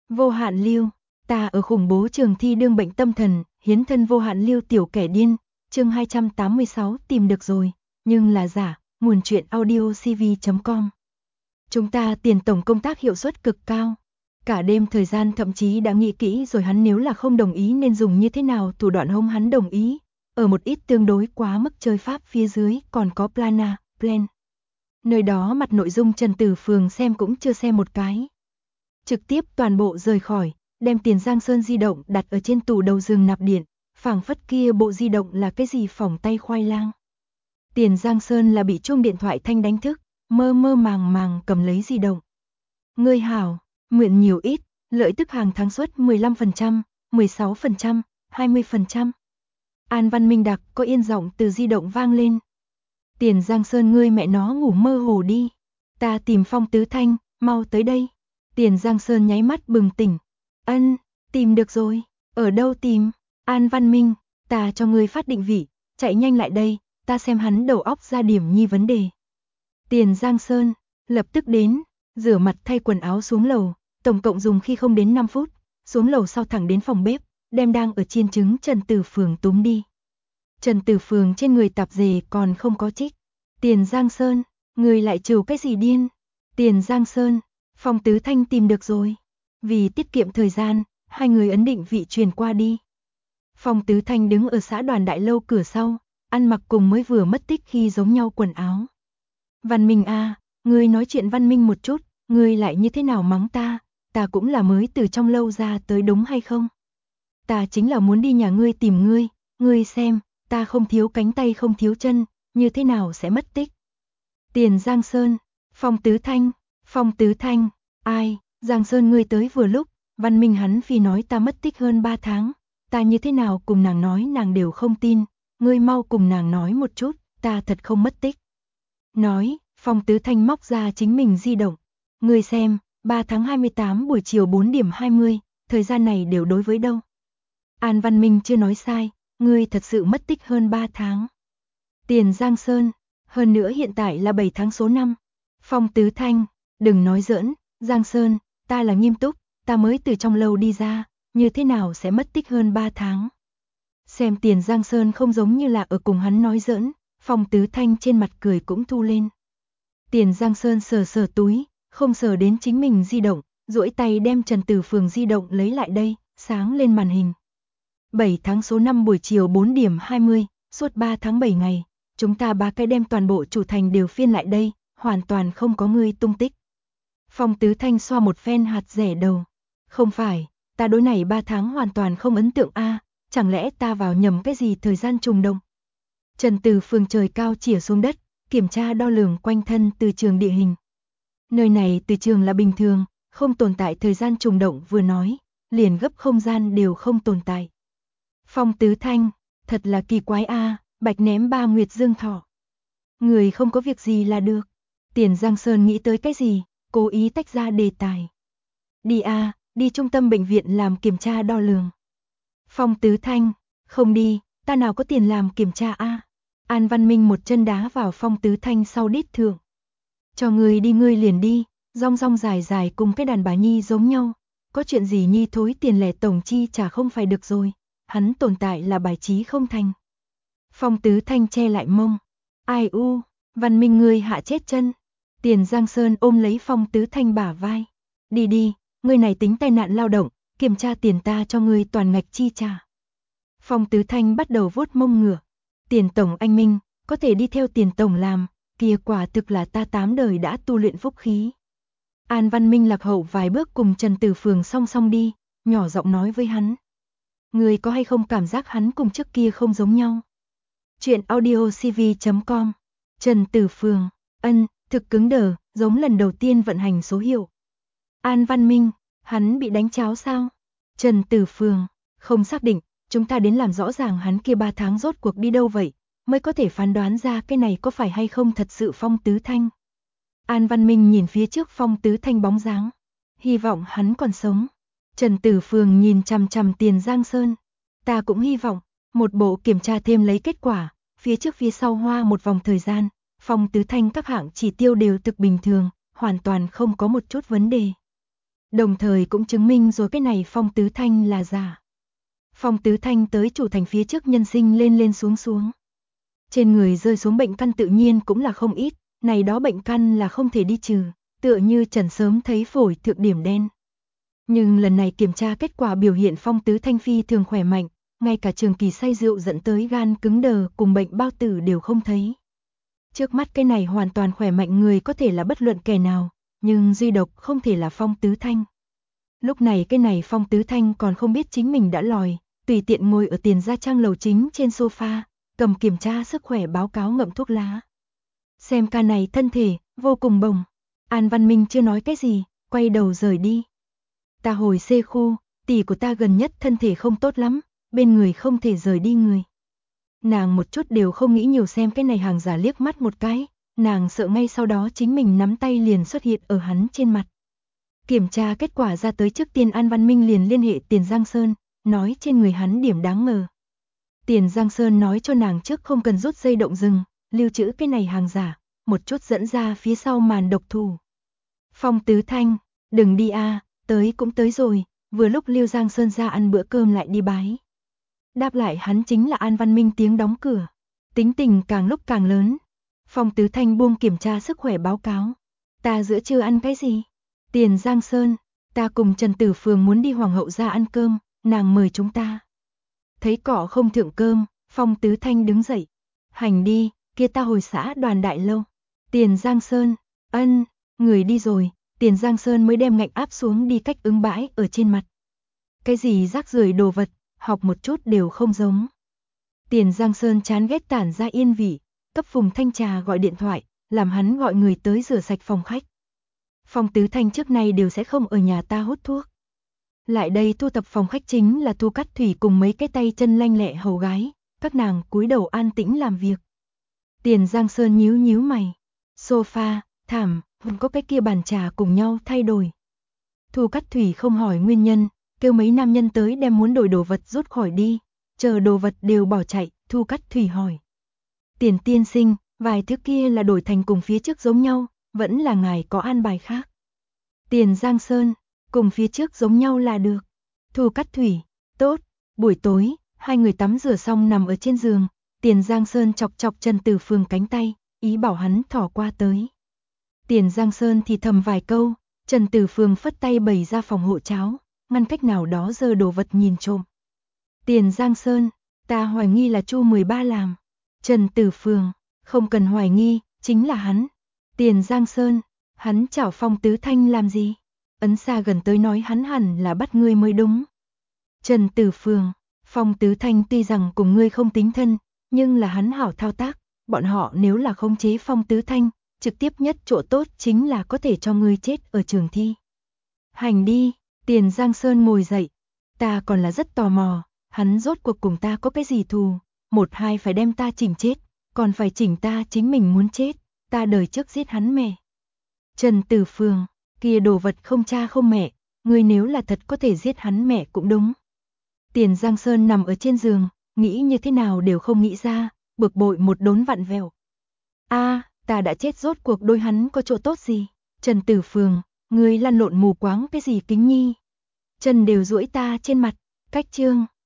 Vô hạn lưu, ta ở khủng bố trường thi đương bệnh tâm thần, hiến thân vô hạn lưu tiểu kẻ điên, chương 286 tìm được rồi, nhưng là giả, nguồn truyện audiocv.com. Chúng ta tiền tổng công tác hiệu suất cực cao. Cả đêm thời gian thậm chí đã nghĩ kỹ rồi hắn nếu là không đồng ý nên dùng như thế nào thủ đoạn hông hắn đồng ý. Ở một ít tương đối quá mức chơi pháp phía dưới còn có plan. Nơi đó mặt nội dung Trần Tử Phường xem cũng chưa xem một cái. Trực tiếp toàn bộ rời khỏi, đem Tiền Giang Sơn di động đặt ở trên tủ đầu giường nạp điện, phảng phất kia bộ di động là cái gì phỏng tay khoai lang. Tiền Giang Sơn là bị chuông điện thoại thanh đánh thức, mơ mơ màng màng cầm lấy di động. Ngươi hảo, mượn nhiều ít, lợi tức hàng tháng suất 15%, 16%, 20%. An Văn Minh đặc có yên giọng từ di động vang lên. Tiền Giang Sơn ngươi mẹ nó ngủ mơ hồ đi. Ta tìm Phong Tứ Thanh, mau tới đây. Tiền Giang Sơn nháy mắt bừng tỉnh. Ân, tìm được rồi. Ở đâu tìm? An Văn Minh, ta cho ngươi phát định vị, chạy nhanh lại đây, ta xem hắn đầu óc ra điểm nhi vấn đề. Tiền Giang Sơn, lập tức đến, rửa mặt thay quần áo xuống lầu, tổng cộng dùng khi không đến 5 phút, xuống lầu sau thẳng đến phòng bếp, đem đang ở chiên trứng Trần Tử Phường túm đi. Trần Tử Phường trên người tạp dề còn không có trích. Tiền Giang Sơn, người lại trừ cái gì điên? Tiền Giang Sơn, Phong Tứ Thanh tìm được rồi. Vì tiết kiệm thời gian, hai người ấn định vị truyền qua đi. Phong Tứ Thanh đứng ở xã Đoàn Đại Lâu cửa sau, ăn mặc cùng mới vừa mất tích khi giống nhau quần áo. Văn Minh a, ngươi nói chuyện văn minh một chút, ngươi lại như thế nào mắng ta cũng là mới từ trong lâu ra tới đúng hay không? Ta chính là muốn đi nhà ngươi tìm ngươi xem, ta không thiếu cánh tay không thiếu chân, như thế nào sẽ mất tích? Tiền Giang Sơn, Phong Tứ Thanh, ai, Giang Sơn ngươi tới vừa lúc, Văn Minh hắn phi nói ta mất tích hơn 3 tháng, ta như thế nào cùng nàng nói nàng đều không tin, ngươi mau cùng nàng nói một chút, ta thật không mất tích. Nói, Phong Tứ Thanh móc ra chính mình di động, ngươi xem, 3 tháng 28 buổi chiều 4 điểm 20, thời gian này đều đối với đâu. An Văn Minh chưa nói sai, ngươi thật sự mất tích hơn 3 tháng. Tiền Giang Sơn, hơn nữa hiện tại là 7 tháng số 5. Phong Tứ Thanh, đừng nói giỡn, Giang Sơn, ta là nghiêm túc, ta mới từ trong lâu đi ra, như thế nào sẽ mất tích hơn 3 tháng. Xem Tiền Giang Sơn không giống như là ở cùng hắn nói giỡn, Phong Tứ Thanh trên mặt cười cũng thu lên. Tiền Giang Sơn sờ sờ túi, không sờ đến chính mình di động, duỗi tay đem Trần Tử Phường di động lấy lại đây, sáng lên màn hình. 7 tháng số 5 buổi chiều 4 điểm 20, suốt 3 tháng 7 ngày, chúng ta ba cái đem toàn bộ chủ thành đều phiên lại đây, hoàn toàn không có ngươi tung tích. Phong Tứ Thanh xoa một phen hạt rẻ đầu. Không phải, ta đối này 3 tháng hoàn toàn không ấn tượng a, chẳng lẽ ta vào nhầm cái gì thời gian trùng đồng? Trần Tử Phường trời cao chĩa xuống đất, kiểm tra đo lường quanh thân từ trường địa hình. Nơi này từ trường là bình thường, không tồn tại thời gian trùng động vừa nói, liền gấp không gian đều không tồn tại. Phong Tứ Thanh, thật là kỳ quái a, bạch ném 3 nguyệt dương thọ. Người không có việc gì là được. Tiền Giang Sơn nghĩ tới cái gì, cố ý tách ra đề tài. Đi a, đi trung tâm bệnh viện làm kiểm tra đo lường. Phong Tứ Thanh, không đi, ta nào có tiền làm kiểm tra a. An Văn Minh một chân đá vào Phong Tứ Thanh sau đít thượng. Cho người đi ngươi liền đi, rong rong dài dài cùng cái đàn bà nhi giống nhau, có chuyện gì nhi thối tiền lẻ tổng chi trả không phải được rồi, hắn tồn tại là bài trí không thành. Phong Tứ Thanh che lại mông, ai u, Văn Minh ngươi hạ chết chân. Tiền Giang Sơn ôm lấy Phong Tứ Thanh bả vai, đi đi, ngươi này tính tai nạn lao động, kiểm tra tiền ta cho ngươi toàn ngạch chi trả. Phong Tứ Thanh bắt đầu vuốt mông ngựa, Tiền tổng anh Minh, có thể đi theo Tiền tổng làm, kia quả thực là ta 8 đời đã tu luyện phúc khí. An Văn Minh lạc hậu vài bước cùng Trần Tử Phường song song đi, nhỏ giọng nói với hắn. Người có hay không cảm giác hắn cùng trước kia không giống nhau? Chuyện audiocv.com. Trần Tử Phường, thực cứng đờ, giống lần đầu tiên vận hành số hiệu. An Văn Minh, hắn bị đánh cháo sao? Trần Tử Phường, không xác định, chúng ta đến làm rõ ràng hắn kia 3 tháng rốt cuộc đi đâu vậy, mới có thể phán đoán ra cái này có phải hay không thật sự Phong Tứ Thanh. An Văn Minh nhìn phía trước Phong Tứ Thanh bóng dáng, hy vọng hắn còn sống. Trần Tử Phường nhìn chằm chằm Tiền Giang Sơn, ta cũng hy vọng, một bộ kiểm tra thêm lấy kết quả, phía trước phía sau hoa một vòng thời gian, Phong Tứ Thanh các hạng chỉ tiêu đều thực bình thường, hoàn toàn không có một chút vấn đề. Đồng thời cũng chứng minh rồi cái này Phong Tứ Thanh là giả. Phong Tứ Thanh tới chủ thành phía trước nhân sinh lên lên xuống xuống. Trên người rơi xuống bệnh căn tự nhiên cũng là không ít, này đó bệnh căn là không thể đi trừ, tựa như Trần sớm thấy phổi thượng điểm đen. Nhưng lần này kiểm tra kết quả biểu hiện Phong Tứ Thanh phi thường khỏe mạnh, ngay cả trường kỳ say rượu dẫn tới gan cứng đờ cùng bệnh bao tử đều không thấy. Trước mắt cái này hoàn toàn khỏe mạnh người có thể là bất luận kẻ nào, nhưng duy độc không thể là Phong Tứ Thanh. Lúc này cái này Phong Tứ Thanh còn không biết chính mình đã lòi, tùy tiện ngồi ở Tiền Gia Trang lầu chính trên sofa, cầm kiểm tra sức khỏe báo cáo ngậm thuốc lá. Xem ca này thân thể, vô cùng bồng. An Văn Minh chưa nói cái gì, quay đầu rời đi. Ta hồi C khu, tỷ của ta gần nhất thân thể không tốt lắm, bên người không thể rời đi người. Nàng một chút đều không nghĩ nhiều xem cái này hàng giả liếc mắt một cái, nàng sợ ngay sau đó chính mình nắm tay liền xuất hiện ở hắn trên mặt. Kiểm tra kết quả ra tới trước tiên An Văn Minh liền liên hệ Tiền Giang Sơn, nói trên người hắn điểm đáng ngờ. Tiền Giang Sơn nói cho nàng trước không cần rút dây động rừng, lưu trữ cái này hàng giả, một chút dẫn ra phía sau màn độc thủ. Phong Tứ Thanh, đừng đi a, tới cũng tới rồi, vừa lúc Lưu Giang Sơn ra ăn bữa cơm lại đi bái. Đáp lại hắn chính là An Văn Minh tiếng đóng cửa. Tính tình càng lúc càng lớn. Phong Tứ Thanh buông kiểm tra sức khỏe báo cáo. Ta giữa trưa ăn cái gì? Tiền Giang Sơn, ta cùng Trần Tử Phường muốn đi Hoàng hậu ra ăn cơm, nàng mời chúng ta. Thấy cỏ không thượng cơm, Phong Tứ Thanh đứng dậy. Hành đi, kia ta hồi xã Đoàn Đại Lâu. Tiền Giang Sơn, ân, người đi rồi, Tiền Giang Sơn mới đem ngạnh áp xuống đi cách ứng bãi ở trên mặt. Cái gì rác rưởi đồ vật, học một chút đều không giống. Tiền Giang Sơn chán ghét tản ra yên vị, cấp Phùng Thanh Trà gọi điện thoại, làm hắn gọi người tới rửa sạch phòng khách. Phong Tứ Thanh trước nay đều sẽ không ở nhà ta hút thuốc. Lại đây thu thập phòng khách chính là Thu Cát Thủy cùng mấy cái tay chân lanh lẹ hầu gái, các nàng cúi đầu an tĩnh làm việc. Tiền Giang Sơn nhíu nhíu mày, sofa, thảm, có cái kia bàn trà cùng nhau thay đổi. Thu Cát Thủy không hỏi nguyên nhân, kêu mấy nam nhân tới đem muốn đổi đồ vật rút khỏi đi, chờ đồ vật đều bỏ chạy, Thu Cát Thủy hỏi. Tiền tiên sinh, vài thứ kia là đổi thành cùng phía trước giống nhau, vẫn là ngài có an bài khác. Tiền Giang Sơn, cùng phía trước giống nhau là được. Thu Cát Thủy, tốt, buổi tối, hai người tắm rửa xong nằm ở trên giường, Tiền Giang Sơn chọc chọc Trần Tử Phường cánh tay, ý bảo hắn thỏ qua tới. Tiền Giang Sơn thì thầm vài câu, Trần Tử Phường phất tay bày ra phòng hộ cháo, ngăn cách nào đó giơ đồ vật nhìn trộm. Tiền Giang Sơn, ta hoài nghi là Chu 13 làm. Trần Tử Phường, không cần hoài nghi, chính là hắn. Tiền Giang Sơn, hắn chảo Phong Tứ Thanh làm gì? Ấn xa gần tới nói hắn hẳn là bắt ngươi mới đúng. Trần Tử Phường, Phong Tứ Thanh tuy rằng cùng ngươi không tính thân, nhưng là hắn hảo thao tác, bọn họ nếu là khống chế Phong Tứ Thanh, trực tiếp nhất chỗ tốt chính là có thể cho ngươi chết ở trường thi. Hành đi, Tiền Giang Sơn ngồi dậy, ta còn là rất tò mò, hắn rốt cuộc cùng ta có cái gì thù, một hai phải đem ta chỉnh chết, còn phải chỉnh ta chính mình muốn chết, ta đời trước giết hắn mẹ. Trần Tử Phường, kia đồ vật không cha không mẹ, ngươi nếu là thật có thể giết hắn mẹ cũng đúng. Tiền Giang Sơn nằm ở trên giường, nghĩ như thế nào đều không nghĩ ra, bực bội một đốn vặn vẹo. A, ta đã chết rốt cuộc đôi hắn có chỗ tốt gì? Trần Tử Phường, ngươi lăn lộn mù quáng cái gì kính nhi? Chân đều duỗi ta trên mặt, cách chương.